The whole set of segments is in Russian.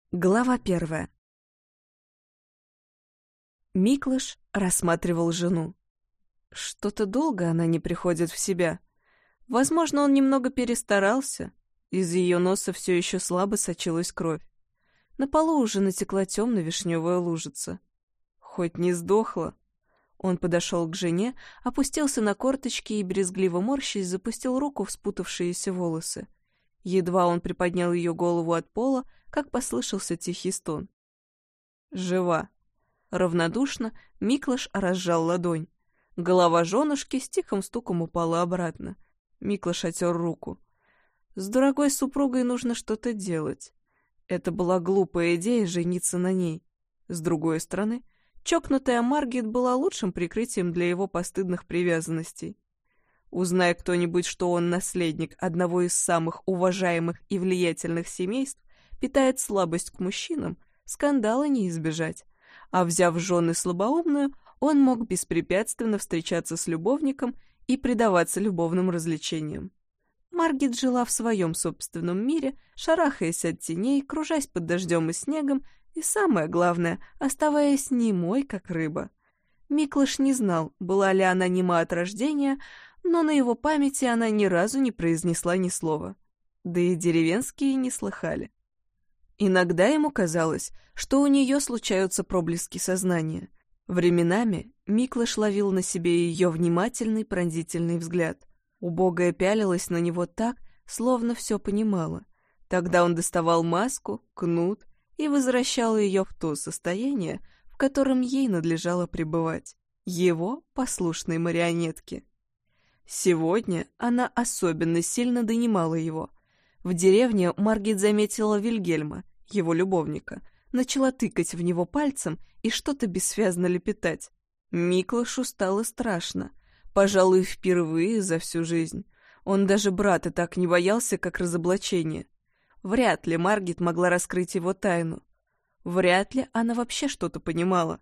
Глава 1. Миклош рассматривал жену. Что-то долго она не приходит в себя. Возможно, он немного перестарался. Из ее носа все еще слабо сочилась кровь. На полу уже натекла темно-вишневая лужица. Хоть не сдохла. Он подошел к жене, опустился на корточки и, брезгливо морщись, запустил руку в спутавшиеся волосы. Едва он приподнял ее голову от пола, как послышался тихий стон. «Жива». Равнодушно Миклош разжал ладонь. Голова женушки с тихим стуком упала обратно. Миклош отер руку. С дорогой супругой нужно что-то делать. Это была глупая идея жениться на ней. С другой стороны, чокнутая Маргит была лучшим прикрытием для его постыдных привязанностей. Узнай кто-нибудь, что он наследник одного из самых уважаемых и влиятельных семейств, питает слабость к мужчинам, скандала не избежать. А взяв в жены слабоумную, он мог беспрепятственно встречаться с любовником и предаваться любовным развлечениям. Маргит жила в своем собственном мире, шарахаясь от теней, кружась под дождем и снегом, и, самое главное, оставаясь немой, как рыба. Миклош не знал, была ли она нема от рождения, но на его памяти она ни разу не произнесла ни слова. Да и деревенские не слыхали. Иногда ему казалось, что у нее случаются проблески сознания. Временами Миклош ловил на себе ее внимательный пронзительный взгляд. Убогая пялилась на него так, словно все понимала. Тогда он доставал маску, кнут и возвращал ее в то состояние, в котором ей надлежало пребывать. Его послушной марионетки. Сегодня она особенно сильно донимала его. В деревне Маргит заметила Вильгельма, его любовника, начала тыкать в него пальцем и что-то бессвязно лепетать. Миклошу стало страшно, пожалуй, впервые за всю жизнь. Он даже брата так не боялся, как разоблачения. Вряд ли Маргит могла раскрыть его тайну. Вряд ли она вообще что-то понимала.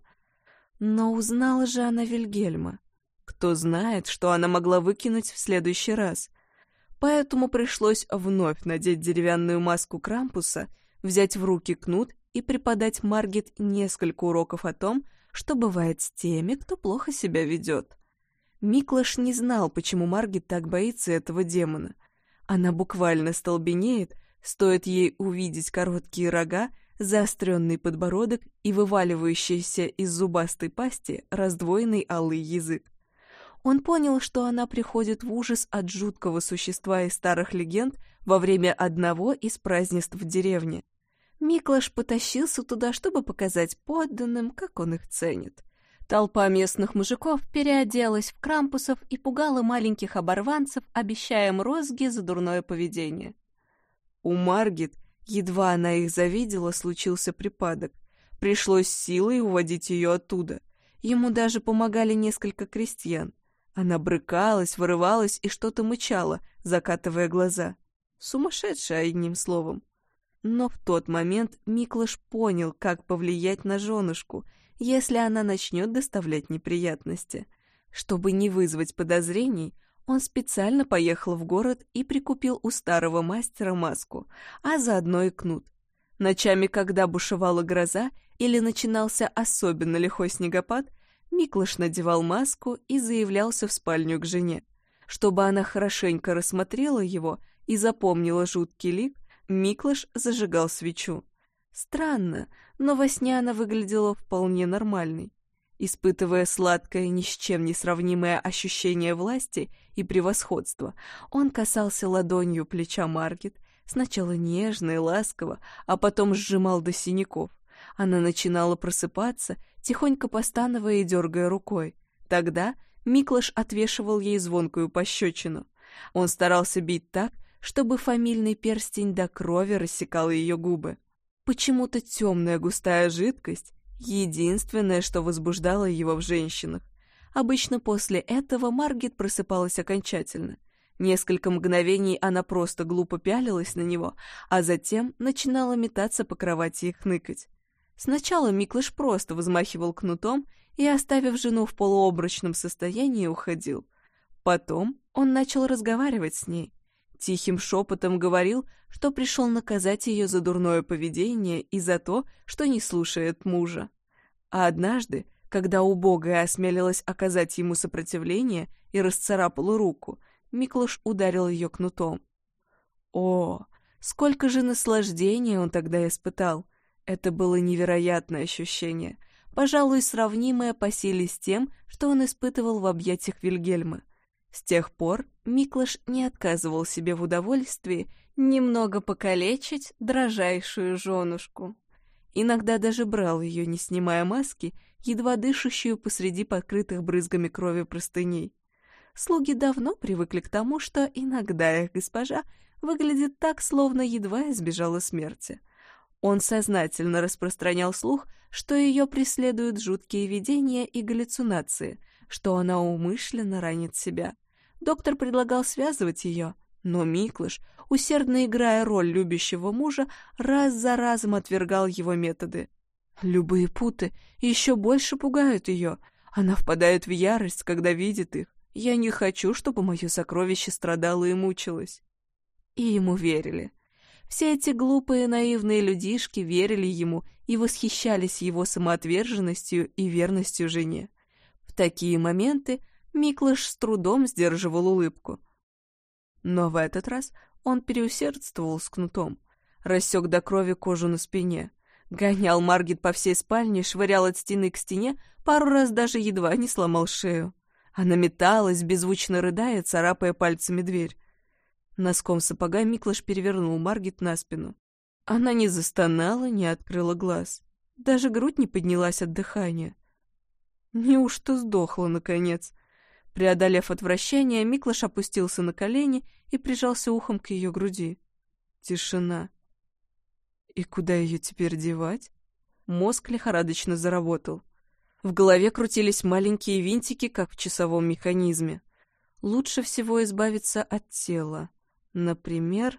Но узнала же она Вильгельма. Кто знает, что она могла выкинуть в следующий раз. Поэтому пришлось вновь надеть деревянную маску Крампуса, взять в руки кнут и преподать Маргит несколько уроков о том, что бывает с теми, кто плохо себя ведет. Миклош не знал, почему Маргит так боится этого демона. Она буквально столбенеет, стоит ей увидеть короткие рога, заостренный подбородок и вываливающийся из зубастой пасти раздвоенный алый язык. Он понял, что она приходит в ужас от жуткого существа из старых легенд во время одного из празднеств в деревне. Миклош потащился туда, чтобы показать подданным, как он их ценит. Толпа местных мужиков переоделась в крампусов и пугала маленьких оборванцев, обещая им розги за дурное поведение. У Маргит, едва она их завидела, случился припадок. Пришлось силой уводить ее оттуда. Ему даже помогали несколько крестьян. Она брыкалась, вырывалась и что-то мычала, закатывая глаза. Сумасшедшая, одним словом. Но в тот момент Миклош понял, как повлиять на женушку, если она начнет доставлять неприятности. Чтобы не вызвать подозрений, он специально поехал в город и прикупил у старого мастера маску, а заодно и кнут. Ночами, когда бушевала гроза или начинался особенно лихой снегопад, Миклош надевал маску и заявлялся в спальню к жене. Чтобы она хорошенько рассмотрела его и запомнила жуткий лик, Миклош зажигал свечу. Странно, но во сне она выглядела вполне нормальной. Испытывая сладкое, ни с чем не сравнимое ощущение власти и превосходства, он касался ладонью плеча Маргит, сначала нежно и ласково, а потом сжимал до синяков. Она начинала просыпаться, тихонько постановая и дергая рукой. Тогда Миклош отвешивал ей звонкую пощечину. Он старался бить так, чтобы фамильный перстень до крови рассекал ее губы. Почему-то темная густая жидкость — единственное, что возбуждало его в женщинах. Обычно после этого Маргит просыпалась окончательно. Несколько мгновений она просто глупо пялилась на него, а затем начинала метаться по кровати и хныкать. Сначала Миклош просто взмахивал кнутом и, оставив жену в полуобморочном состоянии, уходил. Потом он начал разговаривать с ней. Тихим шепотом говорил, что пришел наказать ее за дурное поведение и за то, что не слушает мужа. А однажды, когда убогая осмелилась оказать ему сопротивление и расцарапала руку, Миклош ударил ее кнутом. О, сколько же наслаждения он тогда испытал! Это было невероятное ощущение, пожалуй, сравнимое по силе с тем, что он испытывал в объятиях Вильгельма. С тех пор Миклош не отказывал себе в удовольствии немного покалечить дрожайшую женушку. Иногда даже брал ее, не снимая маски, едва дышащую посреди покрытых брызгами крови простыней. Слуги давно привыкли к тому, что иногда их госпожа выглядит так, словно едва избежала смерти. Он сознательно распространял слух, что ее преследуют жуткие видения и галлюцинации, что она умышленно ранит себя. Доктор предлагал связывать ее, но Миклош, усердно играя роль любящего мужа, раз за разом отвергал его методы. Любые путы еще больше пугают ее. Она впадает в ярость, когда видит их. Я не хочу, чтобы мое сокровище страдало и мучилось. И ему верили. Все эти глупые наивные людишки верили ему и восхищались его самоотверженностью и верностью жене. В такие моменты Миклош с трудом сдерживал улыбку. Но в этот раз он переусердствовал с кнутом, рассек до крови кожу на спине, гонял Маргит по всей спальне, швырял от стены к стене, пару раз даже едва не сломал шею. Она металась, беззвучно рыдая, царапая пальцами дверь. Носком сапога Миклош перевернул Маргит на спину. Она не застонала, не открыла глаз. Даже грудь не поднялась от дыхания. Неужто сдохла, наконец? Преодолев отвращение, Миклош опустился на колени и прижался ухом к ее груди. Тишина. И куда ее теперь девать? Мозг лихорадочно заработал. В голове крутились маленькие винтики, как в часовом механизме. Лучше всего избавиться от тела. Например,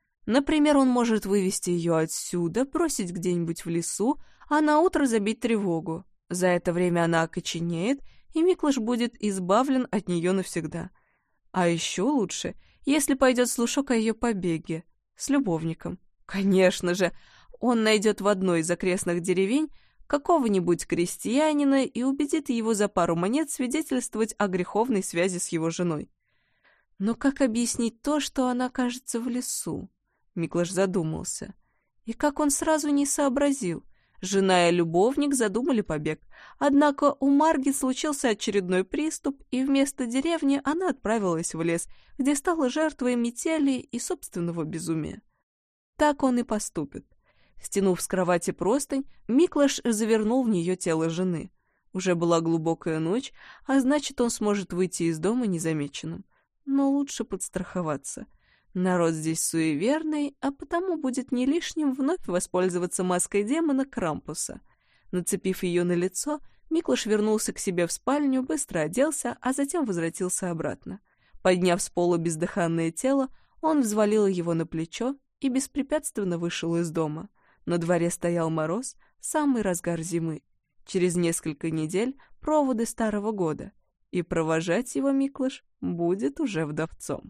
он может вывести ее отсюда, бросить где-нибудь в лесу, а наутро забить тревогу. За это время она окоченеет, и Миклош будет избавлен от нее навсегда. А еще лучше, если пойдет слушок о ее побеге с любовником. Конечно же, он найдет в одной из окрестных деревень какого-нибудь крестьянина и убедит его за пару монет свидетельствовать о греховной связи с его женой. Но как объяснить то, что она кажется в лесу? Миклош задумался. И как он сразу не сообразил? Жена и любовник задумали побег. Однако у Маргит случился очередной приступ, и вместо деревни она отправилась в лес, где стала жертвой метели и собственного безумия. Так он и поступит. Стянув с кровати простынь, Миклош завернул в нее тело жены. Уже была глубокая ночь, а значит, он сможет выйти из дома незамеченным. Но лучше подстраховаться. Народ здесь суеверный, а потому будет не лишним вновь воспользоваться маской демона Крампуса. Нацепив ее на лицо, Миклош вернулся к себе в спальню, быстро оделся, а затем возвратился обратно. Подняв с пола бездыханное тело, он взвалил его на плечо и беспрепятственно вышел из дома. На дворе стоял мороз, самый разгар зимы. Через несколько недель проводы Старого года, и провожать его Миклош будет уже вдовцом.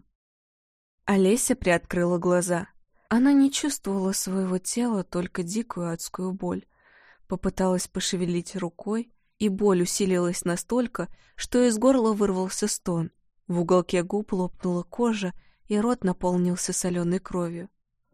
Олеся приоткрыла глаза. Она не чувствовала своего тела, только дикую адскую боль. Попыталась пошевелить рукой, и боль усилилась настолько, что из горла вырвался стон. В уголке губ лопнула кожа, и рот наполнился соленой кровью.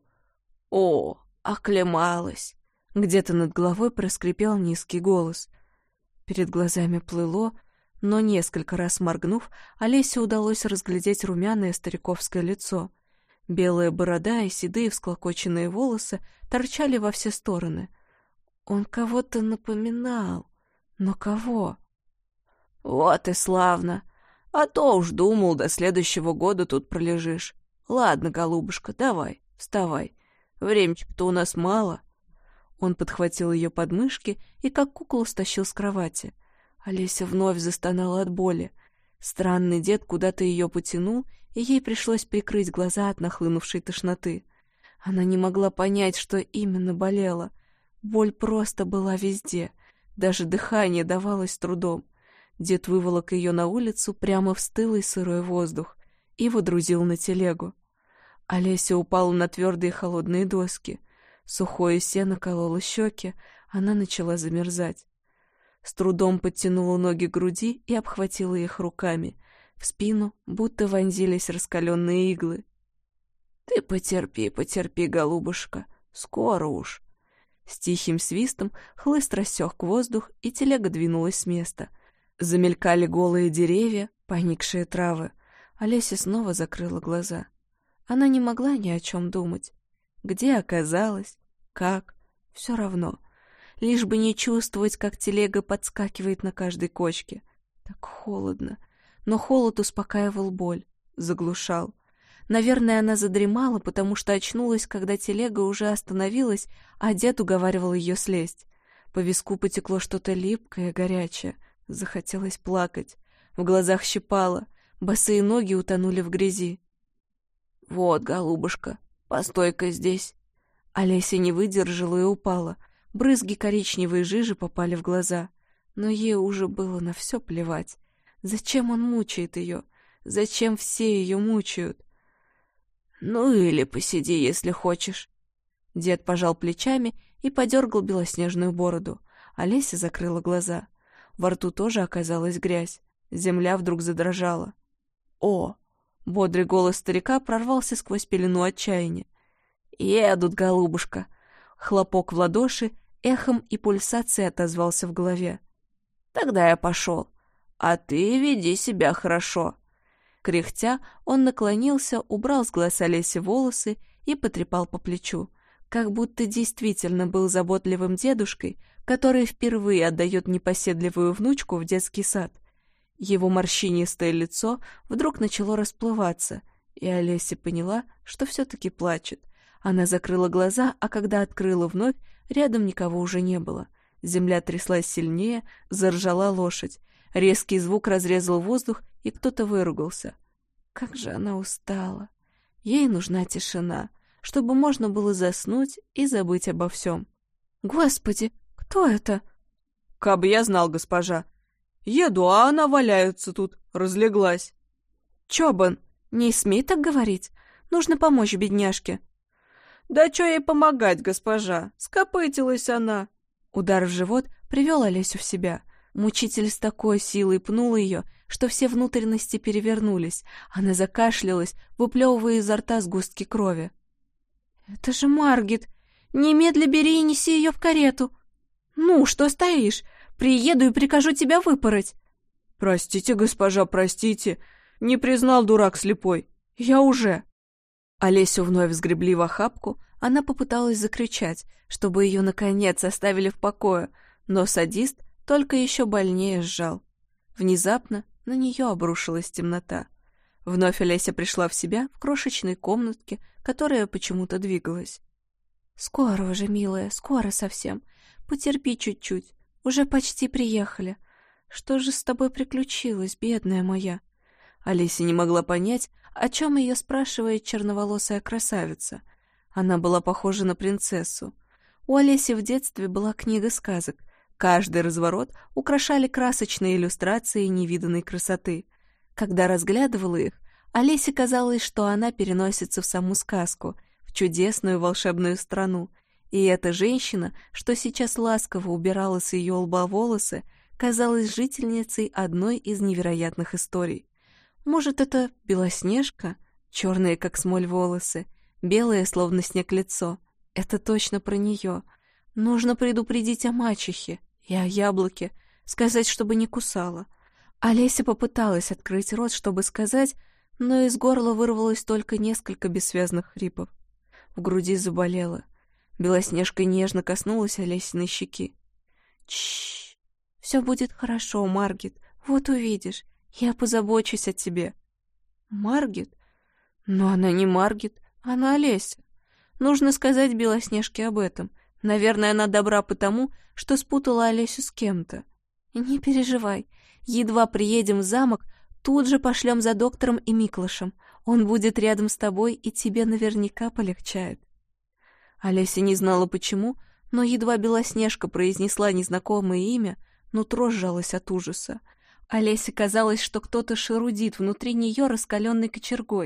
«О, оклемалась!» Где-то над головой проскрипел низкий голос. Перед глазами плыло, но несколько раз моргнув, Олесе удалось разглядеть румяное стариковское лицо. Белая борода и седые всклокоченные волосы торчали во все стороны. Он кого-то напоминал. Но кого? «Вот и славно! А то уж думал, до следующего года тут пролежишь. Ладно, голубушка, давай, вставай. Времечка-то у нас мало». Он подхватил ее подмышки и как куклу стащил с кровати. Олеся вновь застонала от боли. Странный дед куда-то ее потянул, и ей пришлось прикрыть глаза от нахлынувшей тошноты. Она не могла понять, что именно болело. Боль просто была везде. Даже дыхание давалось с трудом. Дед выволок ее на улицу прямо в стылый сырой воздух и водрузил на телегу. Олеся упала на твердые холодные доски. Сухое сено кололо щеки, она начала замерзать. С трудом подтянула ноги к груди и обхватила их руками. В спину будто вонзились раскаленные иглы. «Ты потерпи, потерпи, голубушка, скоро уж». С тихим свистом хлыст рассек воздух, и телега двинулась с места. Замелькали голые деревья, поникшие травы. Олеся снова закрыла глаза. Она не могла ни о чем думать. Где оказалась? Как? Все равно. Лишь бы не чувствовать, как телега подскакивает на каждой кочке. Так холодно. Но холод успокаивал боль, заглушал. Наверное, она задремала, потому что очнулась, когда телега уже остановилась, а дед уговаривал ее слезть. По виску потекло что-то липкое, горячее. Захотелось плакать. В глазах щипало. Босые ноги утонули в грязи. «Вот, голубушка, постой-ка здесь». Олеся не выдержала и упала. Брызги коричневой жижи попали в глаза. Но ей уже было на все плевать. Зачем он мучает ее? Зачем все ее мучают? «Ну или посиди, если хочешь». Дед пожал плечами и подергал белоснежную бороду. Олеся закрыла глаза. Во рту тоже оказалась грязь. Земля вдруг задрожала. «О!» — бодрый голос старика прорвался сквозь пелену отчаяния. «Едут, голубушка!» Хлопок в ладоши эхом и пульсацией отозвался в голове. «Тогда я пошел. А ты веди себя хорошо». Кряхтя, он наклонился, убрал с глаз Олеси волосы и потрепал по плечу, как будто действительно был заботливым дедушкой, который впервые отдает непоседливую внучку в детский сад. Его морщинистое лицо вдруг начало расплываться, и Олеся поняла, что все-таки плачет. Она закрыла глаза, а когда открыла вновь, рядом никого уже не было. Земля тряслась сильнее, заржала лошадь. Резкий звук разрезал воздух, и кто-то выругался. Как же она устала. Ей нужна тишина, чтобы можно было заснуть и забыть обо всем. «Господи, кто это?» «Кабы я знал, госпожа. Еду, а она валяется тут, разлеглась». «Чобан, не смей так говорить. Нужно помочь бедняжке». «Да чё ей помогать, госпожа? Скопытилась она». Удар в живот привел Олесю в себя. Мучитель с такой силой пнул ее, что все внутренности перевернулись. Она закашлялась, выплевывая изо рта сгустки крови. «Это же Маргит! Немедля бери и неси ее в карету!» «Ну, что стоишь? Приеду и прикажу тебя выпороть!» «Простите, госпожа, простите. Не признал, дурак слепой. Я уже...» Олесю вновь взгребли в охапку. Она попыталась закричать, чтобы ее, наконец, оставили в покое, но садист только еще больнее сжал. Внезапно на нее обрушилась темнота. Вновь Олеся пришла в себя в крошечной комнатке, которая почему-то двигалась. «Скоро уже, милая, скоро совсем. Потерпи чуть-чуть. Уже почти приехали. Что же с тобой приключилось, бедная моя?» Олеся не могла понять, о чем ее спрашивает черноволосая красавица. Она была похожа на принцессу. У Олеси в детстве была книга сказок. Каждый разворот украшали красочные иллюстрации невиданной красоты. Когда разглядывала их, Олесе казалось, что она переносится в саму сказку, в чудесную волшебную страну. И эта женщина, что сейчас ласково убирала с ее лба волосы, казалась жительницей одной из невероятных историй. Может, это Белоснежка? Черные, как смоль, волосы, белое, словно снег, лицо. Это точно про нее. Нужно предупредить о мачехе и о яблоке, сказать, чтобы не кусала. Олеся попыталась открыть рот, чтобы сказать, но из горла вырвалось только несколько бессвязных хрипов. В груди заболело. Белоснежка нежно коснулась Олесиной щеки. «Чш! Все будет хорошо, Маргит, вот увидишь. Я позабочусь о тебе». «Маргит? Но она не Маргит, она Олеся. Нужно сказать Белоснежке об этом. Наверное, она добра потому, что спутала Олесю с кем-то. Не переживай. Едва приедем в замок, тут же пошлем за доктором и Миклашем. Он будет рядом с тобой, и тебе наверняка полегчает». Олеся не знала почему, но едва Белоснежка произнесла незнакомое имя, нутро сжалось от ужаса. Олесе казалось, что кто-то шарудит внутри нее раскаленной кочергой.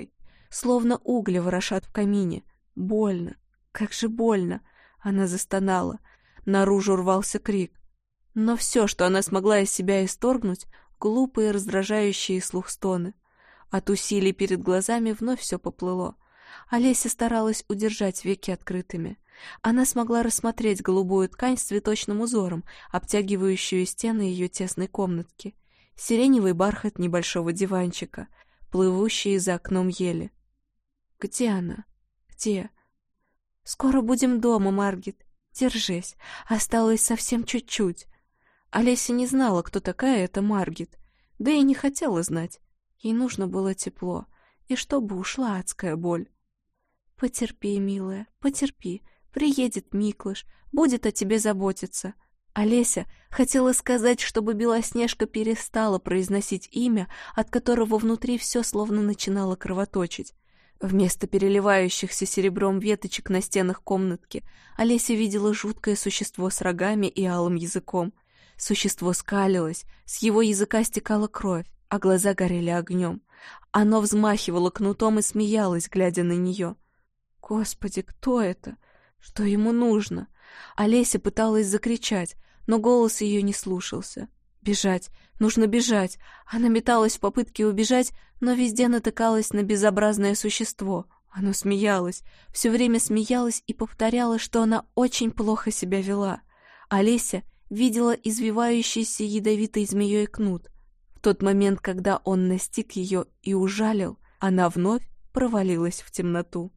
словно угли ворошат в камине. Больно, как же больно! Она застонала. Наружу рвался крик. Но все, что она смогла из себя исторгнуть, глупые, раздражающие слух стоны. От усилий перед глазами вновь все поплыло. Олеся старалась удержать веки открытыми. Она смогла рассмотреть голубую ткань с цветочным узором, обтягивающую стены ее тесной комнатки, сиреневый бархат небольшого диванчика, плывущие за окном ели. Где она? Где? «Скоро будем дома, Маргит. Держись. Осталось совсем чуть-чуть». Олеся не знала, кто такая эта Маргит, да и не хотела знать. Ей нужно было тепло, и чтобы ушла адская боль. «Потерпи, милая, потерпи. Приедет Миклыш, будет о тебе заботиться». Олеся хотела сказать, чтобы Белоснежка перестала произносить имя, от которого внутри все словно начинало кровоточить. Вместо переливающихся серебром веточек на стенах комнатки Олеся видела жуткое существо с рогами и алым языком. Существо скалилось, с его языка стекала кровь, а глаза горели огнем. Оно взмахивало кнутом и смеялось, глядя на нее. Господи, кто это? Что ему нужно? Олеся пыталась закричать, но голос ее не слушался. Бежать, нужно бежать. Она металась в попытке убежать, но везде натыкалась на безобразное существо. Оно смеялось, все время смеялось и повторяло, что она очень плохо себя вела. Олеся видела извивающийся ядовитой змеей кнут. В тот момент, когда он настиг ее и ужалил, она вновь провалилась в темноту.